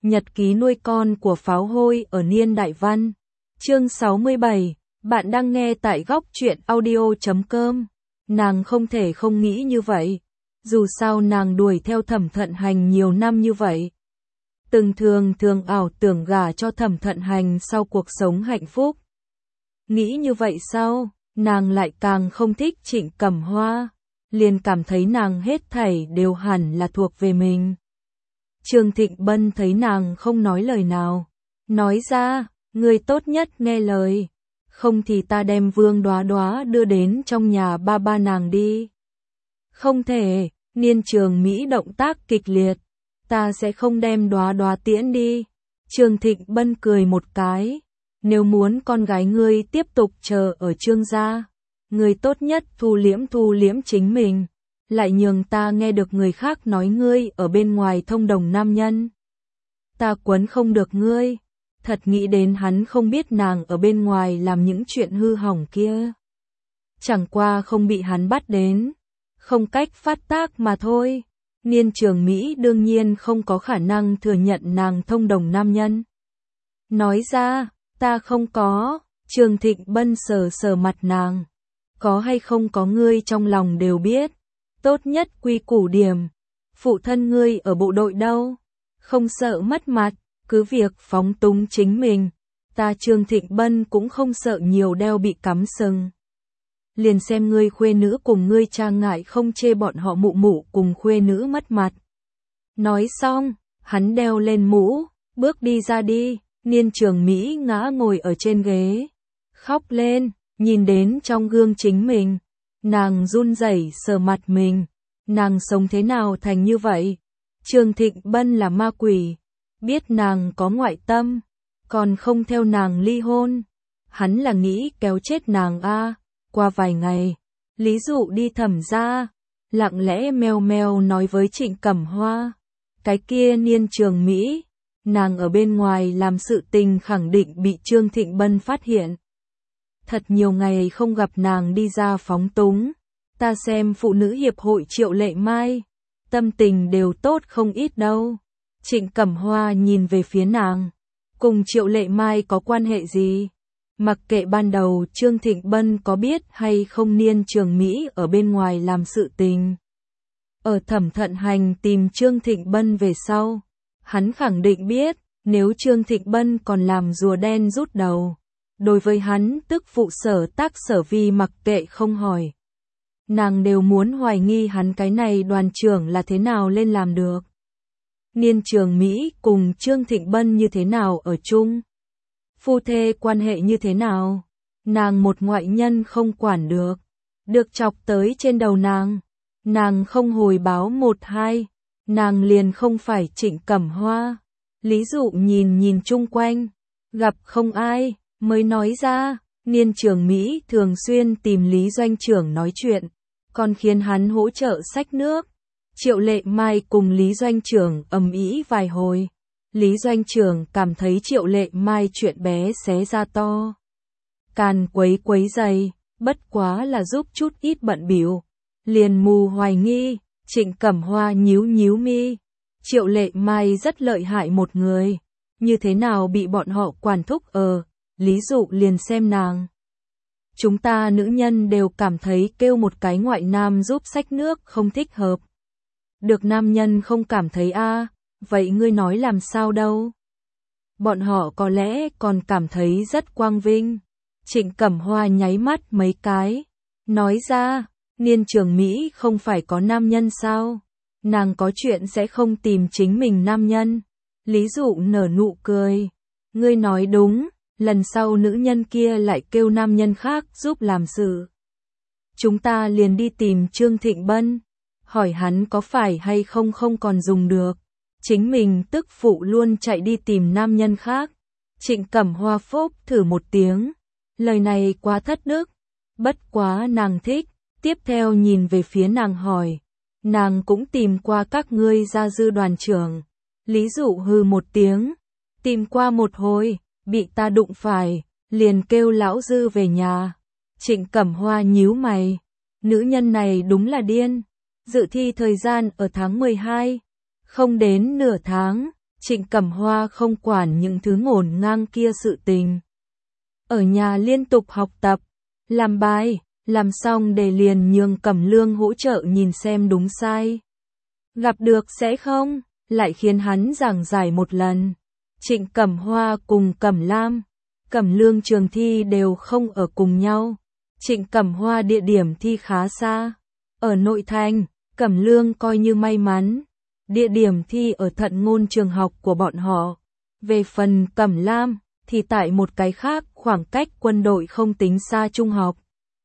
Nhật ký nuôi con của pháo hôi ở niên đại văn. Chương 67, bạn đang nghe tại góc truyện audio.com. Nàng không thể không nghĩ như vậy. Dù sao nàng đuổi theo Thẩm Thận Hành nhiều năm như vậy. Từng thường ảo tưởng gả cho Thẩm Thận Hành sau cuộc sống hạnh phúc. Nghĩ như vậy sao, nàng lại càng không thích Trịnh Cẩm Hoa. Liền cảm thấy nàng hết thảy đều hẳn là thuộc về mình. Trương Thịnh Bân thấy nàng không nói lời nào. Nói ra, người tốt nhất nghe lời. Không thì ta đem Vương Đoá Đoá đưa đến trong nhà ba nàng đi. Không thể, Niên Trường Mỹ động tác kịch liệt. Ta sẽ không đem Đoá Đoá tiễn đi. Trương Thịnh Bân cười một cái. Nếu muốn con gái ngươi tiếp tục chờ ở Trương gia, ngươi tốt nhất thu liễm chính mình. Lại nhường ta nghe được người khác nói ngươi ở bên ngoài thông đồng nam nhân. Ta quấn không được ngươi. Thật nghĩ đến hắn không biết nàng ở bên ngoài làm những chuyện hư hỏng kia. Chẳng qua không bị hắn bắt đến. Không cách phát tác mà thôi. Niên Trường Mỹ đương nhiên không có khả năng thừa nhận nàng thông đồng nam nhân. Nói ra, ta không có. Trương Thịnh Bân sờ mặt nàng. Có hay không có ngươi trong lòng đều biết. Tốt nhất quy củ điểm. Phụ thân ngươi ở bộ đội đâu? Không sợ mất mặt, cứ việc phóng túng chính mình. Ta Trương Thịnh Bân cũng không sợ nhiều đeo bị cắm sừng. Liền xem ngươi khuê nữ cùng ngươi cha ngại không chê bọn họ mụ cùng khuê nữ mất mặt. Nói xong, hắn đeo lên mũ, bước đi ra đi. Niên Trường Mỹ ngã ngồi ở trên ghế, khóc lên, nhìn đến trong gương chính mình. Nàng run rẩy sờ mặt mình. Nàng sống thế nào thành như vậy? Trương Thịnh Bân là ma quỷ. Biết nàng có ngoại tâm. Còn không theo nàng ly hôn. Hắn là nghĩ kéo chết nàng a. Qua vài ngày, Lý Dụ đi Thẩm gia. Lặng lẽ meo nói với Trịnh Cẩm Hoa. Cái kia Niên Trường Mỹ. Nàng ở bên ngoài làm sự tình khẳng định bị Trương Thịnh Bân phát hiện. Thật nhiều ngày không gặp nàng đi ra phóng túng. Ta xem phụ nữ hiệp hội Triệu Lệ Mai. Tâm tình đều tốt không ít đâu. Trịnh Cẩm Hoa nhìn về phía nàng. Cùng Triệu Lệ Mai có quan hệ gì? Mặc kệ ban đầu Trương Thịnh Bân có biết hay không Niên Trường Mỹ ở bên ngoài làm sự tình. Ở Thẩm Thận Hành tìm Trương Thịnh Bân về sau. Hắn khẳng định biết, nếu Trương Thịnh Bân còn làm rùa đen rút đầu. Đối với hắn tức phụ sở tác sở vi mặc kệ không hỏi. Nàng đều muốn hoài nghi hắn cái này đoàn trưởng là thế nào lên làm được. Niên Trường Mỹ cùng Trương Thịnh Bân như thế nào ở chung. Phu thê quan hệ như thế nào. Nàng một ngoại nhân không quản được. Được chọc tới trên đầu nàng. Nàng không hồi báo một hai. Nàng liền không phải Trịnh Cẩm Hoa. Lý Dụ nhìn chung quanh. Gặp không ai. Mới nói ra, Niên Trường Mỹ thường xuyên tìm Lý Doanh trưởng nói chuyện, còn khiến hắn hỗ trợ xách nước. Triệu Lệ Mai cùng Lý Doanh trưởng ầm ĩ vài hồi. Lý Doanh trưởng cảm thấy Triệu Lệ Mai chuyện bé xé ra to. Càn quấy dày, bất quá là giúp chút ít bận bịu. Liền mù hoài nghi, Trịnh Cẩm Hoa nhíu mi. Triệu Lệ Mai rất lợi hại một người. Như thế nào bị bọn họ quản thúc ở. Lý Dụ liền xem nàng. Chúng ta nữ nhân đều cảm thấy kêu một cái ngoại nam giúp xách nước không thích hợp. Được nam nhân không cảm thấy a, vậy ngươi nói làm sao đâu? Bọn họ có lẽ còn cảm thấy rất quang vinh. Trịnh Cẩm Hoa nháy mắt mấy cái. Nói ra, Niên Trường Mỹ không phải có nam nhân sao? Nàng có chuyện sẽ không tìm chính mình nam nhân. Lý Dụ nở nụ cười. Ngươi nói đúng. Lần sau nữ nhân kia lại kêu nam nhân khác giúp làm sự. Chúng ta liền đi tìm Trương Thịnh Bân. Hỏi hắn có phải hay không còn dùng được. Chính mình tức phụ luôn chạy đi tìm nam nhân khác. Trịnh Cẩm Hoa phốc thử một tiếng. Lời này quá thất đức. Bất quá nàng thích. Tiếp theo nhìn về phía nàng hỏi. Nàng cũng tìm qua các ngươi gia dư đoàn trưởng. Lý Dụ hừ một tiếng. Tìm qua một hồi. Bị ta đụng phải, liền kêu lão dư về nhà. Trịnh Cẩm Hoa nhíu mày. Nữ nhân này đúng là điên. Dự thi thời gian ở tháng 12. Không đến nửa tháng, Trịnh Cẩm Hoa không quản những thứ ngổn ngang kia sự tình. Ở nhà liên tục học tập, làm bài, làm xong để liền nhường Cẩm Lương hỗ trợ nhìn xem đúng sai. Gặp được sẽ không, lại khiến hắn giảng giải một lần. Trịnh Cẩm Hoa cùng Cẩm Lam, Cẩm Lương trường thi đều không ở cùng nhau. Trịnh Cẩm Hoa địa điểm thi khá xa, ở nội thành, Cẩm Lương coi như may mắn. Địa điểm thi ở Thận Ngôn trường học của bọn họ. Về phần Cẩm Lam, thì tại một cái khác khoảng cách quân đội không tính xa trung học.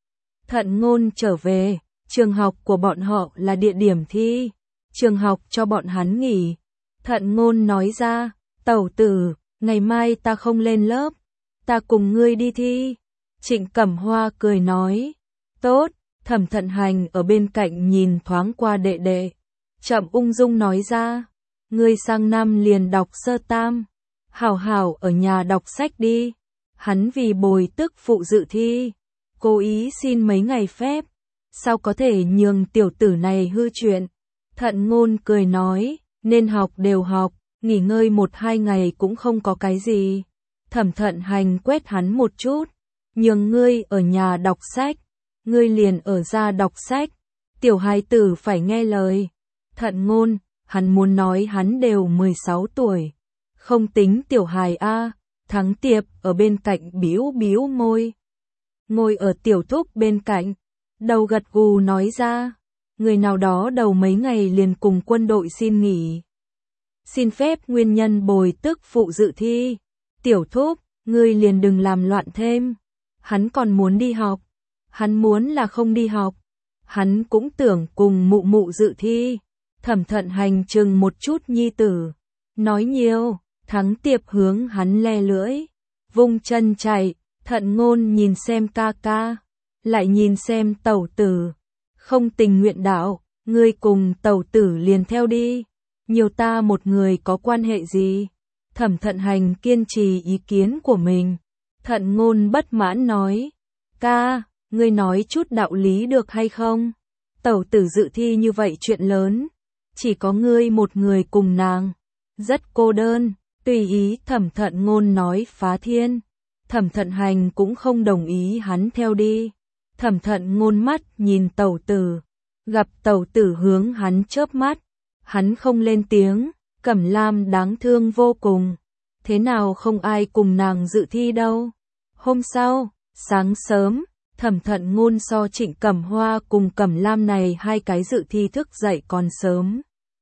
Thận Ngôn trở về, trường học của bọn họ là địa điểm thi. Trường học cho bọn hắn nghỉ. Thận Ngôn nói ra, tẩu tử, ngày mai ta không lên lớp, ta cùng ngươi đi thi. Trịnh Cẩm Hoa cười nói, tốt. Thẩm Thận Hành ở bên cạnh nhìn thoáng qua đệ đệ, chậm ung dung nói ra, ngươi sang năm liền đọc sơ tam, hảo hảo ở nhà đọc sách đi. Hắn vì bồi tức phụ dự thi, cố ý xin mấy ngày phép, sao có thể nhường tiểu tử này hư chuyện. Thận Ngôn cười nói, nên học đều học, nghỉ ngơi 1-2 ngày cũng không có cái gì. Thẩm Thận Hành quét hắn một chút, nhường ngươi ở nhà đọc sách, ngươi liền ở ra đọc sách, tiểu hài tử phải nghe lời. Thận Ngôn, hắn muốn nói hắn đều 16 tuổi, không tính tiểu hài a. Thắng Tiệp ở bên cạnh bĩu bĩu môi, ngồi ở tiểu thúc bên cạnh, đầu gật gù nói ra, người nào đó đầu mấy ngày liền cùng quân đội xin nghỉ. Xin phép nguyên nhân bồi tức phụ dự thi. Tiểu thúc, ngươi liền đừng làm loạn thêm. Hắn còn muốn đi học. Hắn muốn là không đi học. Hắn cũng tưởng cùng mụ mụ dự thi. Thẩm Thận Hành chừng một chút nhi tử. Nói nhiều, Thắng Tiệp hướng hắn le lưỡi, vung chân chạy. Thận Ngôn nhìn xem ca ca, lại nhìn xem tẩu tử. Không tình nguyện đạo, ngươi cùng tẩu tử liền theo đi. Nhiều ta một người có quan hệ gì? Thẩm Thận Hành kiên trì ý kiến của mình. Thận Ngôn bất mãn nói, ca, ngươi nói chút đạo lý được hay không? Tẩu tử dự thi như vậy chuyện lớn, chỉ có ngươi một người cùng nàng, rất cô đơn. Tùy ý Thẩm Thận Ngôn nói phá thiên. Thẩm Thận Hành cũng không đồng ý hắn theo đi. Thẩm Thận Ngôn mắt nhìn tẩu tử, gặp tẩu tử hướng hắn chớp mắt, hắn không lên tiếng. Cẩm Lam đáng thương vô cùng, thế nào không ai cùng nàng dự thi đâu. Hôm sau, sáng sớm, Thẩm Thận Ngôn so Trịnh Cẩm Hoa cùng Cẩm Lam này hai cái dự thi thức dậy còn sớm.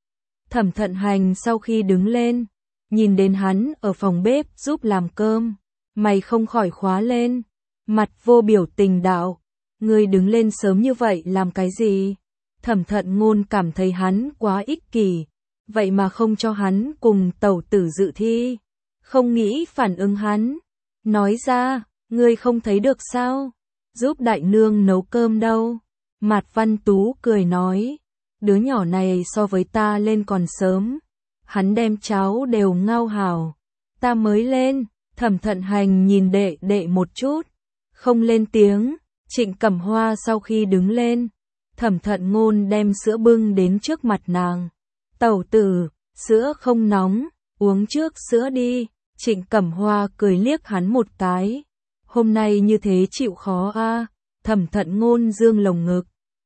Thẩm Thận Hành sau khi đứng lên, nhìn đến hắn ở phòng bếp giúp làm cơm, mày không khỏi khóa lên, mặt vô biểu tình đạo, ngươi đứng lên sớm như vậy làm cái gì? Thẩm Thận Ngôn cảm thấy hắn quá ích kỷ, vậy mà không cho hắn cùng tẩu tử dự thi, không nghĩ phản ứng hắn, nói ra, ngươi không thấy được sao, giúp đại nương nấu cơm đâu. Mạt Văn Tú cười nói, đứa nhỏ này so với ta lên còn sớm, hắn đem cháo đều ngao hảo, ta mới lên. Thẩm Thận Hành nhìn đệ đệ một chút, không lên tiếng. Trịnh Cẩm Hoa sau khi đứng lên, Thẩm Thận Ngôn đem sữa bưng đến trước mặt nàng. Tẩu tử, sữa không nóng, uống trước sữa đi. Trịnh Cẩm Hoa cười liếc hắn một cái. Hôm nay như thế chịu khó a. Thẩm Thận Ngôn dương lồng ngực.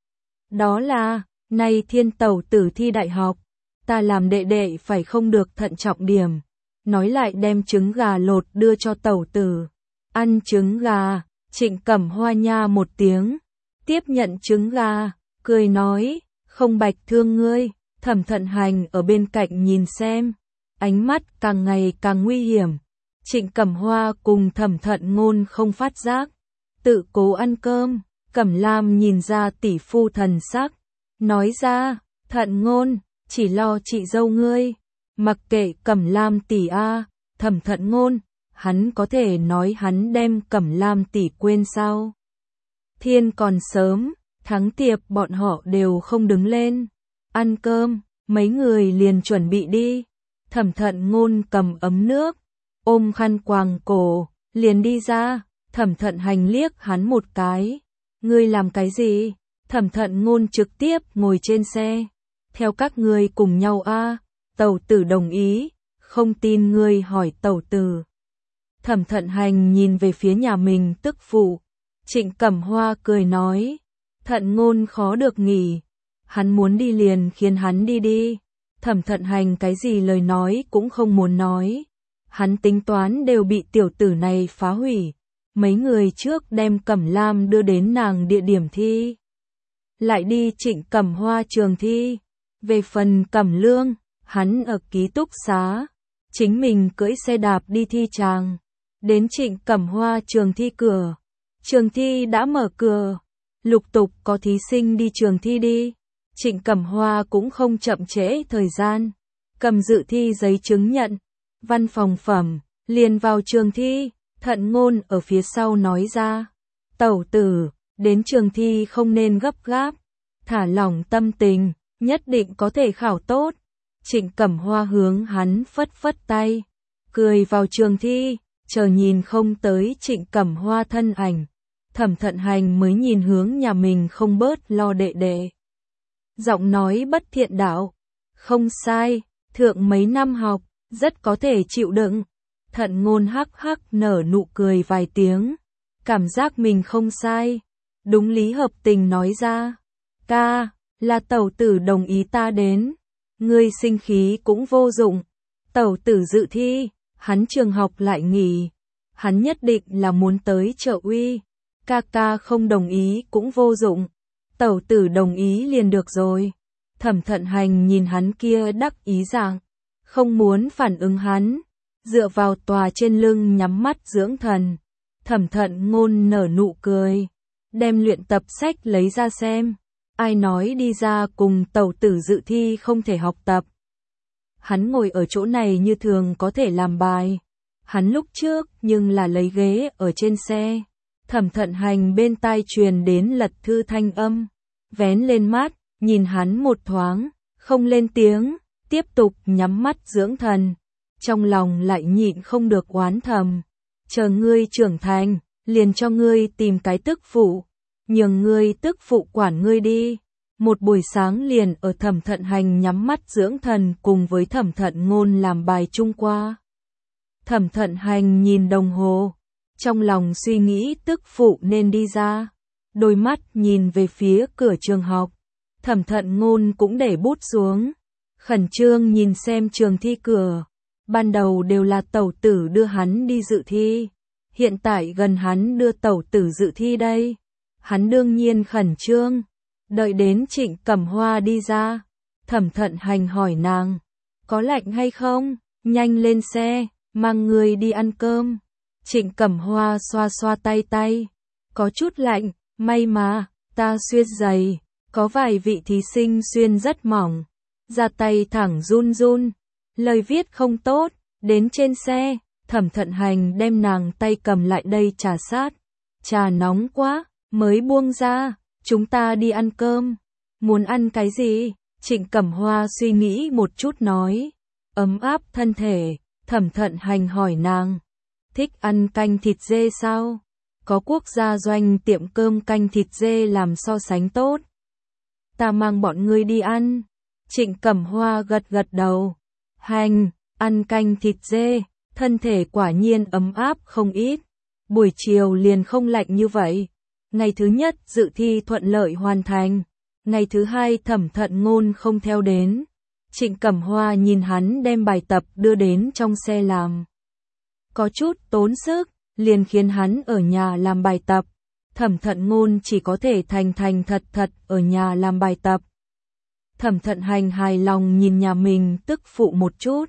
Đó là, nay Thiên tẩu tử thi đại học, ta làm đệ đệ phải không được thận trọng điểm. Nói lại đem trứng gà lột đưa cho tẩu tử. Ăn trứng gà. Trịnh Cẩm Hoa nha một tiếng, tiếp nhận trứng gà, cười nói, không bạch thương ngươi. Thẩm Thận Hành ở bên cạnh nhìn xem, ánh mắt càng ngày càng nguy hiểm. Trịnh Cẩm Hoa cùng Thẩm Thận Ngôn không phát giác, tự cố ăn cơm. Cẩm Lam nhìn ra tỷ phu thần sắc, nói ra, Thận Ngôn, chỉ lo chị dâu ngươi, mặc kệ Cẩm Lam tỷ a. Thẩm Thận Ngôn, hắn có thể nói hắn đem Cẩm Lam tỷ quên sao? Thiên còn sớm, Thắng Tiệp bọn họ đều không đứng lên. Ăn cơm, mấy người liền chuẩn bị đi. Thẩm Thận Ngôn cầm ấm nước, ôm khăn quàng cổ, liền đi ra. Thẩm Thận Hành liếc hắn một cái. Ngươi làm cái gì? Thẩm Thận Ngôn trực tiếp ngồi trên xe. Theo các ngươi cùng nhau a. Tẩu tử đồng ý. không tin ngươi hỏi tẩu tử. Thẩm Thận Hành nhìn về phía nhà mình tức phụ. Trịnh Cẩm Hoa cười nói, Thận Ngôn khó được nghỉ, hắn muốn đi liền khiến hắn đi đi. Thẩm Thận Hành cái gì lời nói cũng không muốn nói. Hắn tính toán đều bị tiểu tử này phá hủy. Mấy người trước đem Cẩm Lam đưa đến nàng địa điểm thi. Lại đi Trịnh Cẩm Hoa trường thi. Về phần Cẩm Lương, hắn ở ký túc xá. Chính mình cưỡi xe đạp đi thi tràng. Đến Trịnh Cẩm Hoa trường thi cửa. Trường thi đã mở cửa. Lục tục có thí sinh đi trường thi đi. Trịnh Cẩm Hoa cũng không chậm trễ thời gian. Cầm dự thi giấy chứng nhận. Văn phòng phẩm, liền vào trường thi. Thận Ngôn ở phía sau nói ra. Tẩu tử, đến trường thi không nên gấp gáp. Thả lỏng tâm tình, nhất định có thể khảo tốt. Trịnh Cẩm Hoa hướng hắn phất phất tay. Cười vào trường thi, chờ nhìn không tới Trịnh Cẩm Hoa thân ảnh. Thẩm Thận Hành mới nhìn hướng nhà mình không bớt lo đệ đệ. Giọng nói bất thiện đạo. Không sai, thượng mấy năm học, rất có thể chịu đựng. Thận Ngôn hắc hắc nở nụ cười vài tiếng. Cảm giác mình không sai. Đúng lý hợp tình nói ra. Ca, là tẩu tử đồng ý ta đến. Ngươi sinh khí cũng vô dụng. Tẩu tử dự thi, hắn trường học lại nghỉ. Hắn nhất định là muốn tới trợ uy. Ca ca không đồng ý cũng vô dụng. Tẩu tử đồng ý liền được rồi. Thẩm Thận Hành nhìn hắn kia đắc ý dạng. Không muốn phản ứng hắn. Dựa vào tòa trên lưng nhắm mắt dưỡng thần. Thẩm Thận Ngôn nở nụ cười. Đem luyện tập sách lấy ra xem. Ai nói đi ra cùng tẩu tử dự thi không thể học tập. Hắn ngồi ở chỗ này như thường có thể làm bài. Hắn lúc trước nhưng là lấy ghế ở trên xe. Thẩm Thận Hành bên tai truyền đến lật thư thanh âm. Vén lên mắt, nhìn hắn một thoáng, không lên tiếng, tiếp tục nhắm mắt dưỡng thần. Trong lòng lại nhịn không được oán thầm. Chờ ngươi trưởng thành, liền cho ngươi tìm cái tức phụ. Nhường ngươi tức phụ quản ngươi đi. Một buổi sáng liền ở Thẩm Thận Hành nhắm mắt dưỡng thần cùng với Thẩm Thận Ngôn làm bài chung qua. Thẩm Thận Hành nhìn đồng hồ. Trong lòng suy nghĩ tức phụ nên đi ra. Đôi mắt nhìn về phía cửa trường học. Thẩm Thận Ngôn cũng để bút xuống. Khẩn trương nhìn xem trường thi cửa. Ban đầu đều là tẩu tử đưa hắn đi dự thi. Hiện tại gần hắn đưa tẩu tử dự thi đây. Hắn đương nhiên khẩn trương. Đợi đến Trịnh Cẩm Hoa đi ra. Thẩm Thận Hành hỏi nàng. Có lạnh hay không? Nhanh lên xe, mang người đi ăn cơm. Trịnh Cẩm Hoa xoa xoa tay. Có chút lạnh, may mà, ta xuyên giày. Có vài vị thí sinh xuyên rất mỏng. Ra tay thẳng run run. Lời viết không tốt. Đến trên xe, Thẩm Thận Hành đem nàng tay cầm lại đây trà sát. Trà nóng quá, mới buông ra. Chúng ta đi ăn cơm. Muốn ăn cái gì? Trịnh Cẩm Hoa suy nghĩ một chút nói. Ấm áp thân thể. Thẩm Thận Hành hỏi nàng. Thích ăn canh thịt dê sao? Có quốc gia doanh tiệm cơm canh thịt dê làm so sánh tốt. Ta mang bọn ngươi đi ăn. Trịnh Cẩm Hoa gật gật đầu. Hành, ăn canh thịt dê, thân thể quả nhiên ấm áp không ít. Buổi chiều liền không lạnh như vậy. Ngày thứ nhất dự thi thuận lợi hoàn thành. Ngày thứ hai Thẩm Thận Ngôn không theo đến. Trịnh Cẩm Hoa nhìn hắn đem bài tập đưa đến trong xe làm. Có chút tốn sức, liền khiến hắn ở nhà làm bài tập. Thẩm Thận Ngôn chỉ có thể thành thật ở nhà làm bài tập. Thẩm Thận Hành hài lòng nhìn nhà mình tức phụ một chút.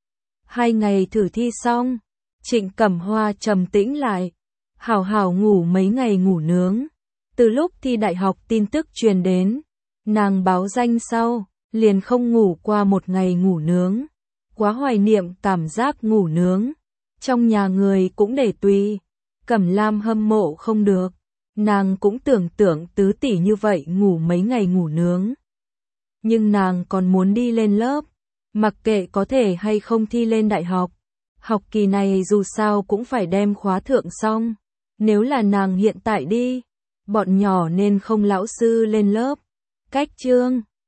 2 ngày thử thi xong, Trịnh Cẩm Hoa trầm tĩnh lại. Hảo hảo ngủ mấy ngày ngủ nướng. Từ lúc thi đại học tin tức truyền đến, nàng báo danh sau, liền không ngủ qua một ngày ngủ nướng. Quá hoài niệm cảm giác ngủ nướng. Trong nhà người cũng để tùy. Cẩm Lam hâm mộ không được. Nàng cũng tưởng tứ tỷ như vậy ngủ mấy ngày ngủ nướng. Nhưng nàng còn muốn đi lên lớp. Mặc kệ có thể hay không thi lên đại học. Học kỳ này dù sao cũng phải đem khóa thượng xong. Nếu là nàng hiện tại đi, bọn nhỏ nên không lão sư lên lớp. Cách chương